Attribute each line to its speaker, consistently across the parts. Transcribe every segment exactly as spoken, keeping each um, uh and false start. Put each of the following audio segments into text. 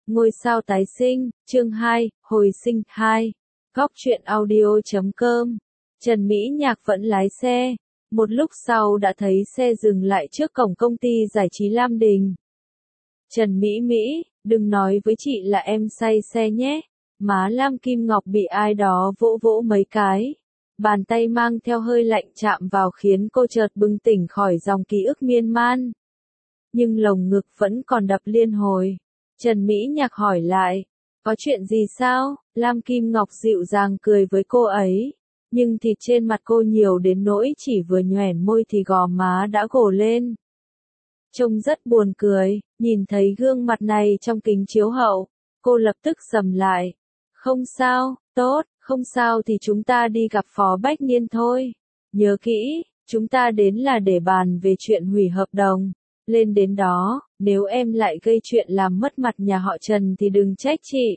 Speaker 1: Ngôi sao tái sinh, chương hai, hồi sinh hai. Góc truyện audio chấm com. Trần Mỹ Nhạc vẫn lái xe. Một lúc sau đã thấy xe dừng lại trước cổng công ty giải trí Lam Đình. Trần Mỹ Mỹ, đừng nói với chị là em say xe nhé. Má Lam Kim Ngọc bị ai đó vỗ vỗ mấy cái. Bàn tay mang theo hơi lạnh chạm vào khiến cô chợt bừng tỉnh khỏi dòng ký ức miên man. Nhưng lồng ngực vẫn còn đập liên hồi. Trần Mỹ Nhạc hỏi lại, có chuyện gì sao? Lam Kim Ngọc dịu dàng cười với cô ấy, nhưng thịt trên mặt cô nhiều đến nỗi chỉ vừa nhoẻn môi thì gò má đã gồ lên. Trông rất buồn cười, nhìn thấy gương mặt này trong kính chiếu hậu, cô lập tức sầm lại. Không sao, tốt, không sao thì chúng ta đi gặp Phó Bách Niên thôi. Nhớ kỹ, chúng ta đến là để bàn về chuyện hủy hợp đồng. Lên đến đó, nếu em lại gây chuyện làm mất mặt nhà họ Trần thì đừng trách chị.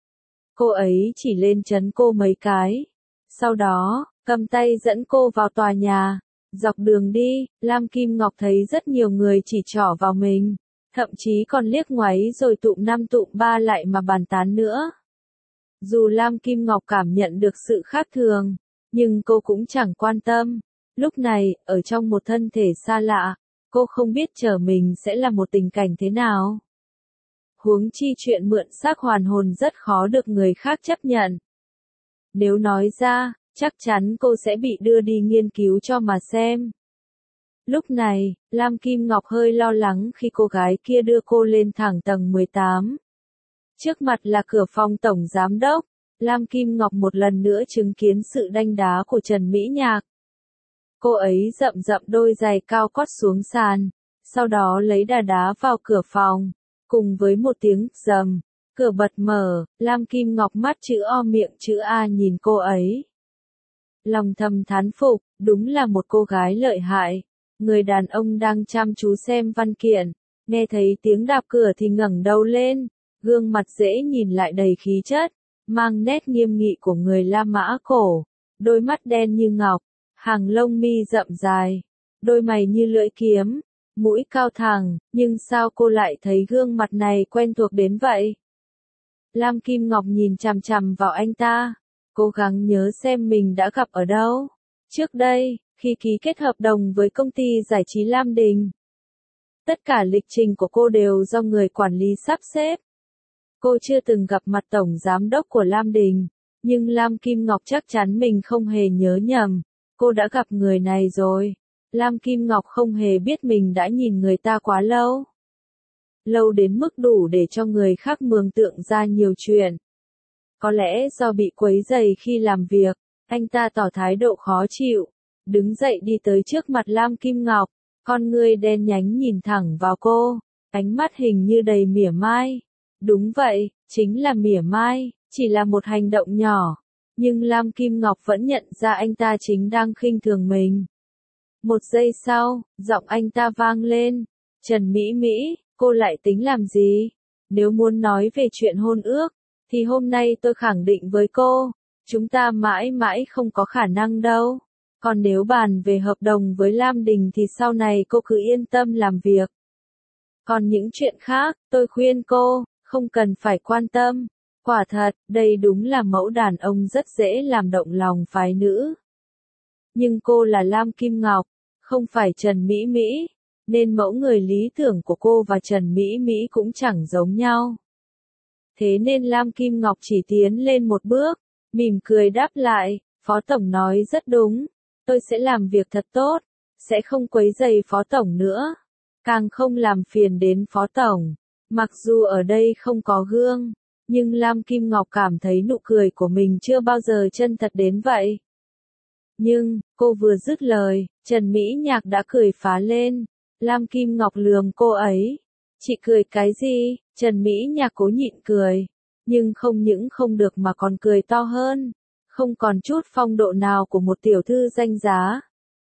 Speaker 1: Cô ấy chỉ lên trấn cô mấy cái. Sau đó, cầm tay dẫn cô vào tòa nhà. Dọc đường đi, Lam Kim Ngọc thấy rất nhiều người chỉ trỏ vào mình. Thậm chí còn liếc ngoáy rồi tụm năm tụm ba lại mà bàn tán nữa. Dù Lam Kim Ngọc cảm nhận được sự khác thường, nhưng cô cũng chẳng quan tâm. Lúc này, ở trong một thân thể xa lạ, cô không biết chờ mình sẽ là một tình cảnh thế nào. Huống chi chuyện mượn xác hoàn hồn rất khó được người khác chấp nhận. Nếu nói ra, chắc chắn cô sẽ bị đưa đi nghiên cứu cho mà xem. Lúc này, Lam Kim Ngọc hơi lo lắng khi cô gái kia đưa cô lên thẳng tầng mười tám. Trước mặt là cửa phòng tổng giám đốc, Lam Kim Ngọc một lần nữa chứng kiến sự đanh đá của Trần Mỹ Nhạc. Cô ấy rậm rậm đôi giày cao gót xuống sàn, sau đó lấy đà đá vào cửa phòng, cùng với một tiếng rầm, cửa bật mở, Lam Kim Ngọc mắt chữ O miệng chữ A nhìn cô ấy. Lòng thầm thán phục, đúng là một cô gái lợi hại. Người đàn ông đang chăm chú xem văn kiện, nghe thấy tiếng đạp cửa thì ngẩng đầu lên, gương mặt dễ nhìn lại đầy khí chất, mang nét nghiêm nghị của người La Mã cổ, đôi mắt đen như ngọc. Hàng lông mi rậm dài, đôi mày như lưỡi kiếm, mũi cao thẳng, nhưng sao cô lại thấy gương mặt này quen thuộc đến vậy? Lam Kim Ngọc nhìn chằm chằm vào anh ta, cố gắng nhớ xem mình đã gặp ở đâu. Trước đây, khi ký kết hợp đồng với công ty giải trí Lam Đình, tất cả lịch trình của cô đều do người quản lý sắp xếp. Cô chưa từng gặp mặt tổng giám đốc của Lam Đình, nhưng Lam Kim Ngọc chắc chắn mình không hề nhớ nhầm. Cô đã gặp người này rồi. Lam Kim Ngọc không hề biết mình đã nhìn người ta quá lâu. Lâu đến mức đủ để cho người khác mường tượng ra nhiều chuyện. Có lẽ do bị quấy rầy khi làm việc, anh ta tỏ thái độ khó chịu. Đứng dậy đi tới trước mặt Lam Kim Ngọc, con ngươi đen nhánh nhìn thẳng vào cô, ánh mắt hình như đầy mỉa mai. Đúng vậy, chính là mỉa mai, chỉ là một hành động nhỏ. Nhưng Lam Kim Ngọc vẫn nhận ra anh ta chính đang khinh thường mình. Một giây sau, giọng anh ta vang lên. Trần Mỹ Mỹ, cô lại tính làm gì? Nếu muốn nói về chuyện hôn ước, thì hôm nay tôi khẳng định với cô, chúng ta mãi mãi không có khả năng đâu. Còn nếu bàn về hợp đồng với Lam Đình thì sau này cô cứ yên tâm làm việc. Còn những chuyện khác, tôi khuyên cô, không cần phải quan tâm. Quả thật, đây đúng là mẫu đàn ông rất dễ làm động lòng phái nữ. Nhưng cô là Lam Kim Ngọc, không phải Trần Mỹ Mỹ, nên mẫu người lý tưởng của cô và Trần Mỹ Mỹ cũng chẳng giống nhau. Thế nên Lam Kim Ngọc chỉ tiến lên một bước, mỉm cười đáp lại, Phó Tổng nói rất đúng, tôi sẽ làm việc thật tốt, sẽ không quấy rầy Phó Tổng nữa, càng không làm phiền đến Phó Tổng. Mặc dù ở đây không có gương, nhưng Lam Kim Ngọc cảm thấy nụ cười của mình chưa bao giờ chân thật đến vậy. Nhưng, cô vừa dứt lời, Trần Mỹ Nhạc đã cười phá lên. Lam Kim Ngọc lườm cô ấy. Chị cười cái gì? Trần Mỹ Nhạc cố nhịn cười. Nhưng không những không được mà còn cười to hơn. Không còn chút phong độ nào của một tiểu thư danh giá.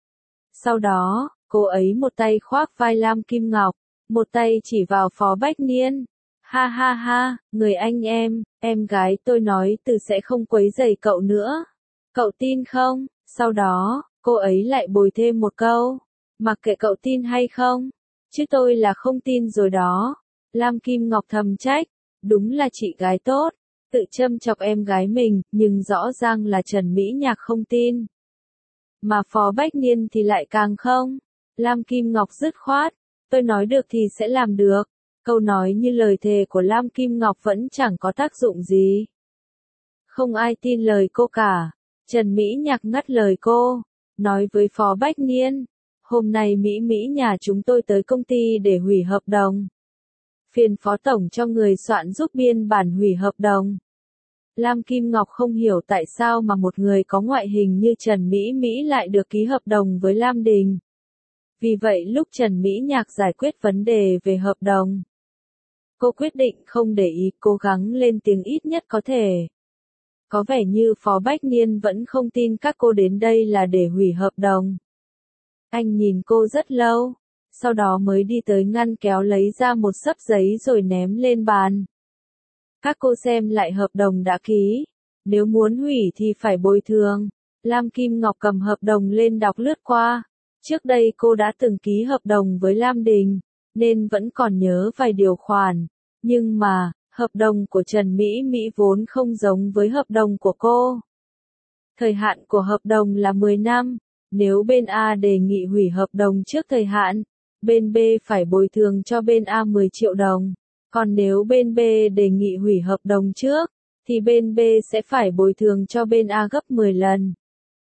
Speaker 1: Sau đó, cô ấy một tay khoác vai Lam Kim Ngọc, một tay chỉ vào Phó Bách Niên. Ha ha ha, người anh em, em gái tôi nói từ sẽ không quấy rầy cậu nữa. Cậu tin không? Sau đó, cô ấy lại bồi thêm một câu. Mặc kệ cậu tin hay không, chứ tôi là không tin rồi đó. Lam Kim Ngọc thầm trách, Đúng là chị gái tốt, tự châm chọc em gái mình, nhưng rõ ràng là Trần Mỹ Nhạc không tin. Mà Phó Bách Niên thì lại càng không. Lam Kim Ngọc dứt khoát, tôi nói được thì sẽ làm được. Câu nói như lời thề của Lam Kim Ngọc vẫn chẳng có tác dụng gì. Không ai tin lời cô cả. Trần Mỹ Nhạc ngắt lời cô, nói với Phó Bách Niên, hôm nay Mỹ Mỹ nhà chúng tôi tới công ty để hủy hợp đồng. Phiền Phó Tổng cho người soạn giúp biên bản hủy hợp đồng. Lam Kim Ngọc không hiểu tại sao mà một người có ngoại hình như Trần Mỹ Mỹ lại được ký hợp đồng với Lam Đình. Vì vậy lúc Trần Mỹ Nhạc giải quyết vấn đề về hợp đồng, cô quyết định không để ý, cố gắng lên tiếng ít nhất có thể. Có vẻ như Phó Bách Niên vẫn không tin các cô đến đây là để hủy hợp đồng. Anh nhìn cô rất lâu, sau đó mới đi tới ngăn kéo lấy ra một xấp giấy rồi ném lên bàn. Các cô xem lại hợp đồng đã ký, nếu muốn hủy thì phải bồi thường. Lam Kim Ngọc cầm hợp đồng lên đọc lướt qua. Trước đây cô đã từng ký hợp đồng với Lam Đình, nên vẫn còn nhớ vài điều khoản. Nhưng mà, hợp đồng của Trần Mỹ Mỹ vốn không giống với hợp đồng của cô. Thời hạn của hợp đồng là mười năm, nếu bên A đề nghị hủy hợp đồng trước thời hạn, bên B phải bồi thường cho bên A mười triệu đồng. Còn nếu bên B đề nghị hủy hợp đồng trước, thì bên B sẽ phải bồi thường cho bên A gấp mười lần.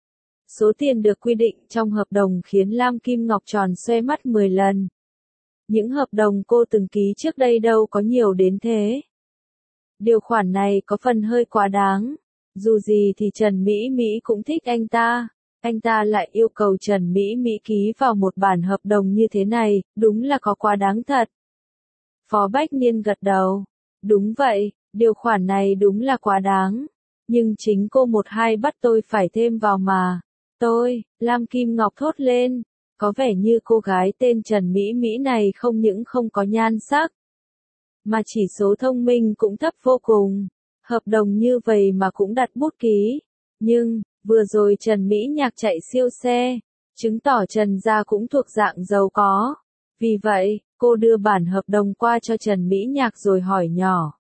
Speaker 1: Số tiền được quy định trong hợp đồng khiến Lam Kim Ngọc tròn xoe mắt mười lần. Những hợp đồng cô từng ký trước đây đâu có nhiều đến thế. Điều khoản này có phần hơi quá đáng. Dù gì thì Trần Mỹ Mỹ cũng thích anh ta. Anh ta lại yêu cầu Trần Mỹ Mỹ ký vào một bản hợp đồng như thế này, đúng là có quá đáng thật. Phó Bách Niên gật đầu. Đúng vậy, điều khoản này đúng là quá đáng. Nhưng chính cô một hai bắt tôi phải thêm vào mà. Tôi, Lam Kim Ngọc thốt lên. Có vẻ như cô gái tên Trần Mỹ Mỹ này không những không có nhan sắc, mà chỉ số thông minh cũng thấp vô cùng. Hợp đồng như vậy mà cũng đặt bút ký. Nhưng, vừa rồi Trần Mỹ Nhạc chạy siêu xe, chứng tỏ Trần gia cũng thuộc dạng giàu có. Vì vậy, cô đưa bản hợp đồng qua cho Trần Mỹ Nhạc rồi hỏi nhỏ.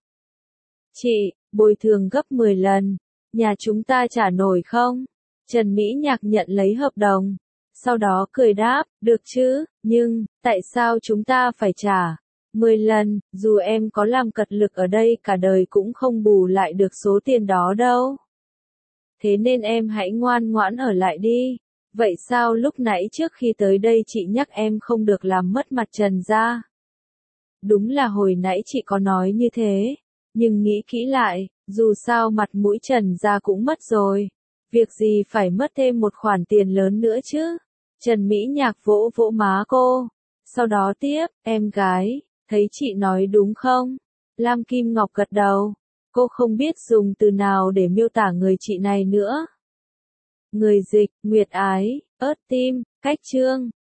Speaker 1: Chị, bồi thường gấp mười lần, nhà chúng ta trả nổi không? Trần Mỹ Nhạc nhận lấy hợp đồng. Sau đó cười đáp, được chứ, nhưng, tại sao chúng ta phải trả mười lần, dù em có làm cật lực ở đây cả đời cũng không bù lại được số tiền đó đâu. Thế nên em hãy ngoan ngoãn ở lại đi. Vậy sao lúc nãy trước khi tới đây chị nhắc em không được làm mất mặt Trần gia? Đúng là hồi nãy chị có nói như thế, nhưng nghĩ kỹ lại, dù sao mặt mũi Trần gia cũng mất rồi. Việc gì phải mất thêm một khoản tiền lớn nữa chứ? Trần Mỹ Nhạc vỗ vỗ má cô. Sau đó tiếp, em gái, thấy chị nói đúng không? Lam Kim Ngọc gật đầu. Cô không biết dùng từ nào để miêu tả người chị này nữa. Người dịch, Nguyệt Ái, Ớt Tim, Cách Trương.